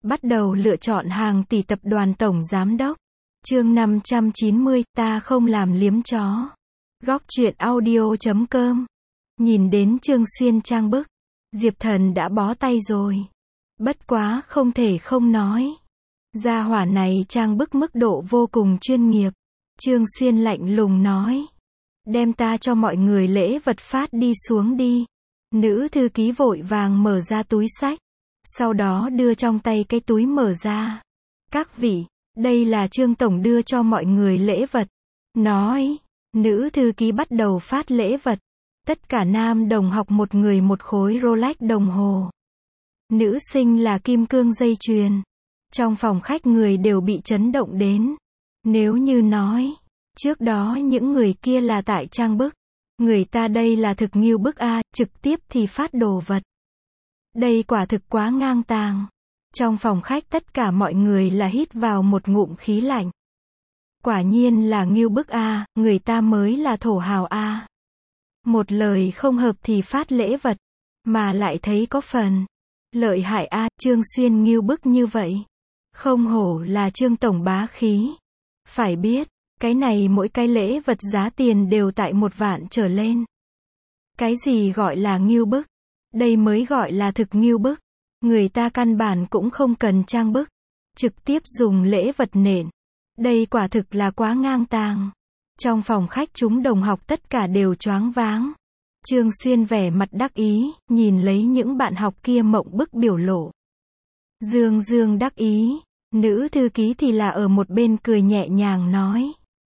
Bắt đầu lựa chọn hàng tỷ tập đoàn tổng giám đốc. Chương 590, ta không làm liếm chó. Góc truyện audio.com. Nhìn đến Trương Xuyên trang bức, Diệp Thần đã bó tay rồi. Bất quá không thể không nói. Gia hỏa này trang bức mức độ vô cùng chuyên nghiệp. Trương Xuyên lạnh lùng nói. Đem ta cho mọi người lễ vật phát đi xuống đi. Nữ thư ký vội vàng mở ra túi xách. Sau đó đưa trong tay cái túi mở ra. Các vị, đây là Trương Tổng đưa cho mọi người lễ vật. Nói, nữ thư ký bắt đầu phát lễ vật. Tất cả nam đồng học một người một khối Rolex đồng hồ. Nữ sinh là kim cương dây chuyền. Trong phòng khách người đều bị chấn động đến. Nếu như nói, trước đó những người kia là tại trang bức. Người ta đây là thực nghiêu bức a, trực tiếp thì phát đồ vật. Đây quả thực quá ngang tàng. Trong phòng khách tất cả mọi người là hít vào một ngụm khí lạnh. Quả nhiên là nghiêu bức a, người ta mới là thổ hào a. Một lời không hợp thì phát lễ vật, mà lại thấy có phần lợi hại a, Trương Xuyên nghiêu bức như vậy. Không hổ là Trương Tổng bá khí. Phải biết, cái này mỗi cái lễ vật giá tiền đều tại 1 vạn trở lên. Cái gì gọi là nghiêu bức? Đây mới gọi là thực nghiêu bức. Người ta căn bản cũng không cần trang bức. Trực tiếp dùng lễ vật nện. Đây quả thực là quá ngang tàng. Trong phòng khách chúng đồng học tất cả đều choáng váng. Trương Xuyên vẻ mặt đắc ý, nhìn lấy những bạn học kia mộng bức biểu lộ. Dương Dương đắc ý, nữ thư ký thì là ở một bên cười nhẹ nhàng nói.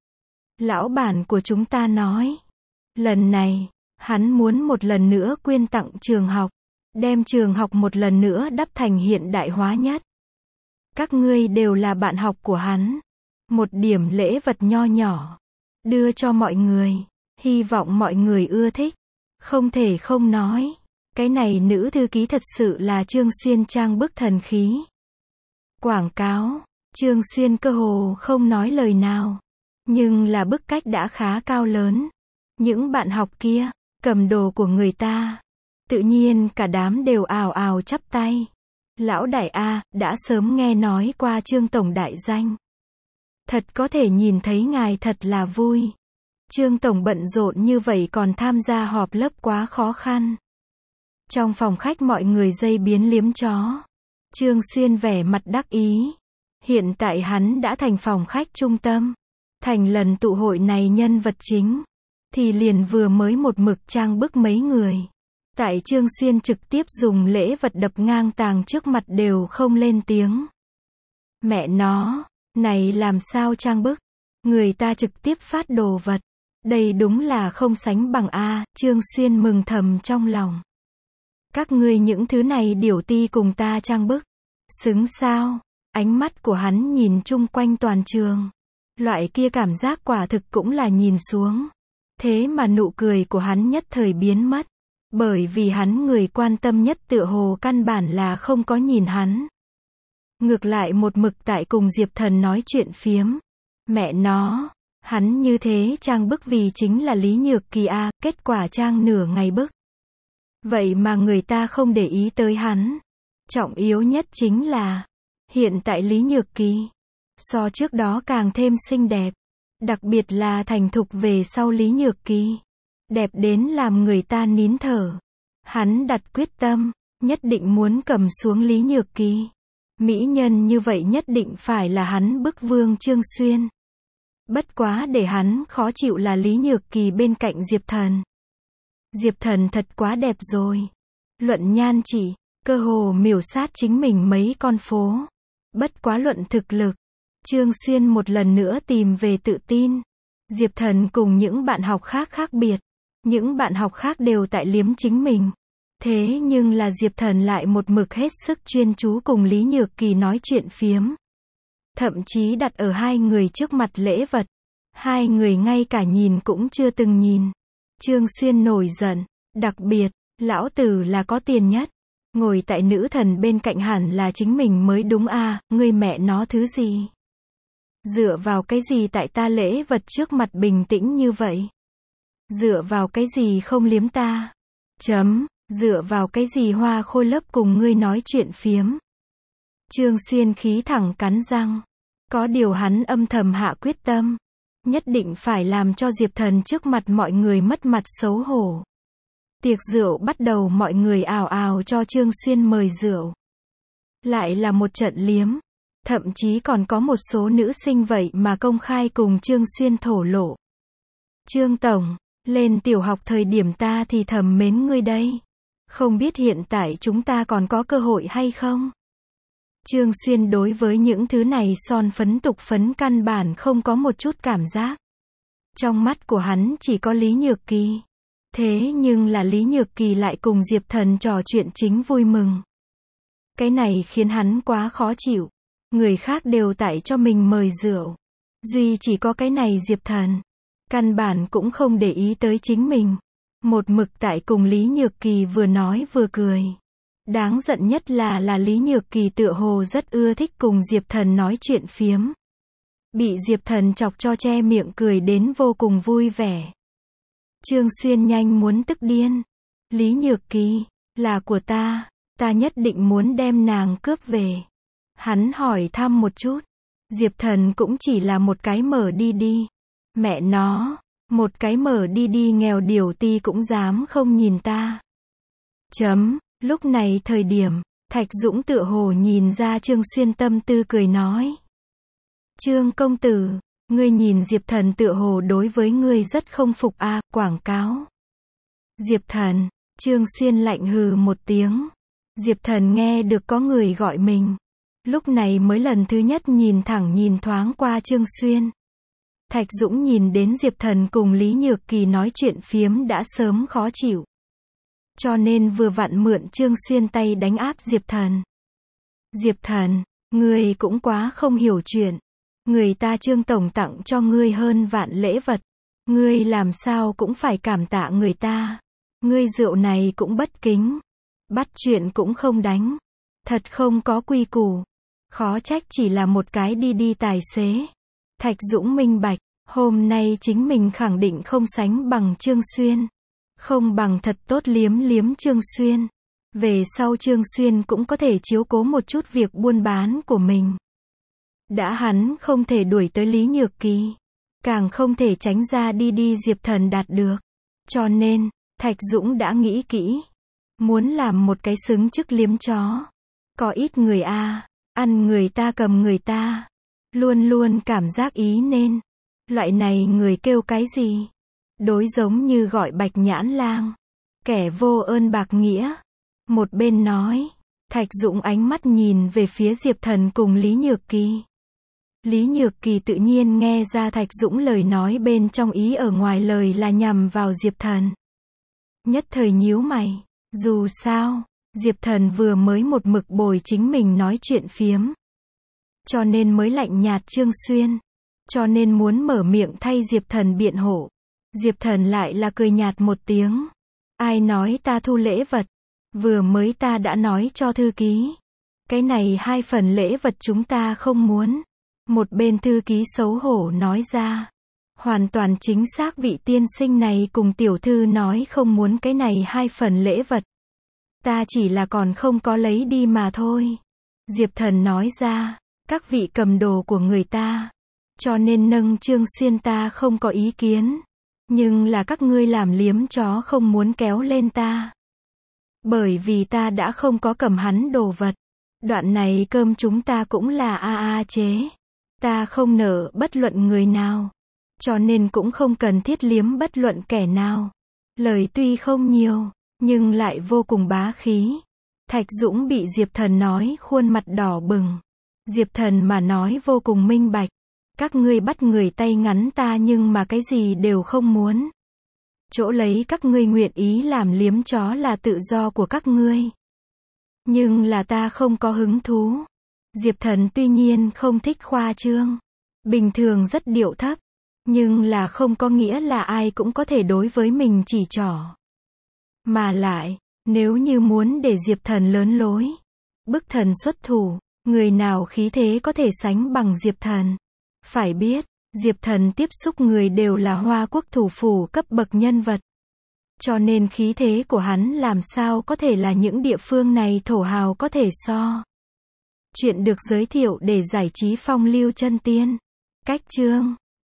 Lão bản của chúng ta nói. Lần này, hắn muốn một lần nữa quyên tặng trường học. Đem trường học một lần nữa đắp thành hiện đại hóa nhất. Các ngươi đều là bạn học của hắn. Một điểm lễ vật nho nhỏ. Đưa cho mọi người. Hy vọng mọi người ưa thích. Không thể không nói. Cái này nữ thư ký thật sự là Trương Xuyên trang bức thần khí. Quảng cáo. Trương Xuyên cơ hồ không nói lời nào. Nhưng là bức cách đã khá cao lớn. Những bạn học kia, cầm đồ của người ta. Tự nhiên cả đám đều ào ào chắp tay. Lão đại a, đã sớm nghe nói qua Trương Tổng đại danh. Thật có thể nhìn thấy ngài thật là vui. Trương Tổng bận rộn như vậy còn tham gia họp lớp quá khó khăn. Trong phòng khách mọi người dây biến liếm chó. Trương Xuyên vẻ mặt đắc ý. Hiện tại hắn đã thành phòng khách trung tâm. Thành lần tụ hội này nhân vật chính. Thì liền vừa mới một mực trang bức mấy người. Tại Trương Xuyên trực tiếp dùng lễ vật đập ngang tàng trước mặt đều không lên tiếng. Mẹ nó, này làm sao trang bức? Người ta trực tiếp phát đồ vật. Đây đúng là không sánh bằng a, Trương Xuyên mừng thầm trong lòng. Các ngươi những thứ này điểu ti cùng ta trang bức. Xứng sao? Ánh mắt của hắn nhìn chung quanh toàn trường. Loại kia cảm giác quả thực cũng là nhìn xuống. Thế mà nụ cười của hắn nhất thời biến mất. Bởi vì hắn người quan tâm nhất tựa hồ căn bản là không có nhìn hắn. Ngược lại một mực tại cùng Diệp Thần nói chuyện phiếm. Mẹ nó, hắn như thế trang bức vì chính là Lý Nhược Kỳ a, kết quả trang nửa ngày bức. Vậy mà người ta không để ý tới hắn. Trọng yếu nhất chính là, hiện tại Lý Nhược Kỳ, so trước đó càng thêm xinh đẹp. Đặc biệt là thành thục về sau Lý Nhược Kỳ. Đẹp đến làm người ta nín thở. Hắn đặt quyết tâm, nhất định muốn cầm xuống Lý Nhược Kỳ. Mỹ nhân như vậy nhất định phải là hắn bức vương Trương Xuyên. Bất quá để hắn khó chịu là Lý Nhược Kỳ bên cạnh Diệp Thần. Diệp Thần thật quá đẹp rồi. Luận nhan chỉ, cơ hồ miểu sát chính mình mấy con phố. Bất quá luận thực lực, Trương Xuyên một lần nữa tìm về tự tin. Diệp Thần cùng những bạn học khác khác biệt. Những bạn học khác đều tại liếm chính mình. Thế nhưng là Diệp Thần lại một mực hết sức chuyên chú cùng Lý Nhược Kỳ nói chuyện phiếm. Thậm chí đặt ở hai người trước mặt lễ vật. Hai người ngay cả nhìn cũng chưa từng nhìn. Trương Xuyên nổi giận. Đặc biệt, lão tử là có tiền nhất. Ngồi tại nữ thần bên cạnh hẳn là chính mình mới đúng a, ngươi mẹ nó thứ gì? Dựa vào cái gì tại ta lễ vật trước mặt bình tĩnh như vậy? Dựa vào cái gì không liếm ta? Dựa vào cái gì hoa khôi lớp cùng ngươi nói chuyện phiếm? Trương Xuyên khí thẳng cắn răng. Có điều hắn âm thầm hạ quyết tâm. Nhất định phải làm cho Diệp Thần trước mặt mọi người mất mặt xấu hổ. Tiệc rượu bắt đầu, mọi người ào ào cho Trương Xuyên mời rượu. Lại là một trận liếm. Thậm chí còn có một số nữ sinh vậy mà công khai cùng Trương Xuyên thổ lộ. Trương Tổng, lên tiểu học thời điểm ta thì thầm mến ngươi đây. Không biết hiện tại chúng ta còn có cơ hội hay không? Trương Xuyên đối với những thứ này son phấn tục phấn căn bản không có một chút cảm giác. Trong mắt của hắn chỉ có Lý Nhược Kỳ. Thế nhưng là Lý Nhược Kỳ lại cùng Diệp Thần trò chuyện chính vui mừng. Cái này khiến hắn quá khó chịu. Người khác đều tại cho mình mời rượu. Duy chỉ có cái này Diệp Thần. Căn bản cũng không để ý tới chính mình. Một mực tại cùng Lý Nhược Kỳ vừa nói vừa cười. Đáng giận nhất là Lý Nhược Kỳ tựa hồ rất ưa thích cùng Diệp Thần nói chuyện phiếm. Bị Diệp Thần chọc cho che miệng cười đến vô cùng vui vẻ. Trương Xuyên nhanh muốn tức điên. Lý Nhược Kỳ, là của ta nhất định muốn đem nàng cướp về. Hắn hỏi thăm một chút. Diệp Thần cũng chỉ là một cái mở đi đi. Mẹ nó, một cái mở đi đi nghèo điểu ti cũng dám không nhìn ta. Lúc này thời điểm, Thạch Dũng tựa hồ nhìn ra Trương Xuyên tâm tư cười nói. Trương công tử, ngươi nhìn Diệp Thần tựa hồ đối với ngươi rất không phục a, quảng cáo. Diệp Thần, Trương Xuyên lạnh hừ một tiếng. Diệp Thần nghe được có người gọi mình. Lúc này mới lần thứ nhất nhìn thoáng qua Trương Xuyên. Thạch Dũng nhìn đến Diệp Thần cùng Lý Nhược Kỳ nói chuyện phiếm đã sớm khó chịu. Cho nên vừa vặn mượn Trương Xuyên tay đánh áp Diệp Thần. Diệp Thần, ngươi cũng quá không hiểu chuyện. Người ta Trương Tổng tặng cho ngươi hơn vạn lễ vật. Ngươi làm sao cũng phải cảm tạ người ta. Ngươi rượu này cũng bất kính. Bắt chuyện cũng không đánh. Thật không có quy củ. Khó trách chỉ là một cái đi tài xế. Thạch Dũng minh bạch. Hôm nay chính mình khẳng định không sánh bằng Trương Xuyên. Không bằng thật tốt liếm Trương Xuyên. Về sau Trương Xuyên cũng có thể chiếu cố một chút việc buôn bán của mình. Đã hắn không thể đuổi tới Lý Nhược Kỳ. Càng không thể tránh ra đi Diệp Thần đạt được. Cho nên, Thạch Dũng đã nghĩ kỹ. Muốn làm một cái xứng chức liếm chó. Có ít người ăn người ta cầm người ta. Luôn luôn cảm giác ý nên. Loại này người kêu cái gì? Đối giống như gọi Bạch Nhãn Lang. Kẻ vô ơn bạc nghĩa. Một bên nói. Thạch Dũng ánh mắt nhìn về phía Diệp Thần cùng Lý Nhược Kỳ. Lý Nhược Kỳ tự nhiên nghe ra Thạch Dũng lời nói bên trong ý ở ngoài lời là nhằm vào Diệp Thần. Nhất thời nhíu mày. Dù sao, Diệp Thần vừa mới một mực bồi chính mình nói chuyện phiếm. Cho nên mới lạnh nhạt Trương Xuyên. Cho nên muốn mở miệng thay Diệp Thần biện hộ. Diệp Thần lại là cười nhạt một tiếng. Ai nói ta thu lễ vật? Vừa mới ta đã nói cho thư ký. Cái này 2 phần lễ vật chúng ta không muốn. Một bên thư ký xấu hổ nói ra. Hoàn toàn chính xác vị tiên sinh này cùng tiểu thư nói không muốn cái này 2 phần lễ vật. Ta chỉ là còn không có lấy đi mà thôi. Diệp Thần nói ra. Các vị cầm đồ của người ta. Cho nên nâng Trương Xuyên ta không có ý kiến. Nhưng là các ngươi làm liếm chó không muốn kéo lên ta. Bởi vì ta đã không có cầm hắn đồ vật. Đoạn này cơm chúng ta cũng là chế. Ta không nợ bất luận người nào. Cho nên cũng không cần thiết liếm bất luận kẻ nào. Lời tuy không nhiều, nhưng lại vô cùng bá khí. Thạch Dũng bị Diệp Thần nói khuôn mặt đỏ bừng. Diệp Thần mà nói vô cùng minh bạch. Các ngươi bắt người tay ngắn ta nhưng mà cái gì đều không muốn. Chỗ lấy các ngươi nguyện ý làm liếm chó là tự do của các ngươi. Nhưng là ta không có hứng thú. Diệp Thần tuy nhiên không thích khoa trương. Bình thường rất điệu thấp. Nhưng là không có nghĩa là ai cũng có thể đối với mình chỉ trỏ. Mà lại, nếu như muốn để Diệp Thần lớn lối. Bức thần xuất thủ. Người nào khí thế có thể sánh bằng Diệp Thần. Phải biết, Diệp Thần tiếp xúc người đều là Hoa Quốc thủ phủ cấp bậc nhân vật. Cho nên khí thế của hắn làm sao có thể là những địa phương này thổ hào có thể so. Chuyện được giới thiệu để giải trí phong lưu chân tiên. Cách chương